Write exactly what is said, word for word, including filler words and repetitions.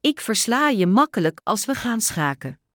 Ik versla je makkelijk als we gaan schaken.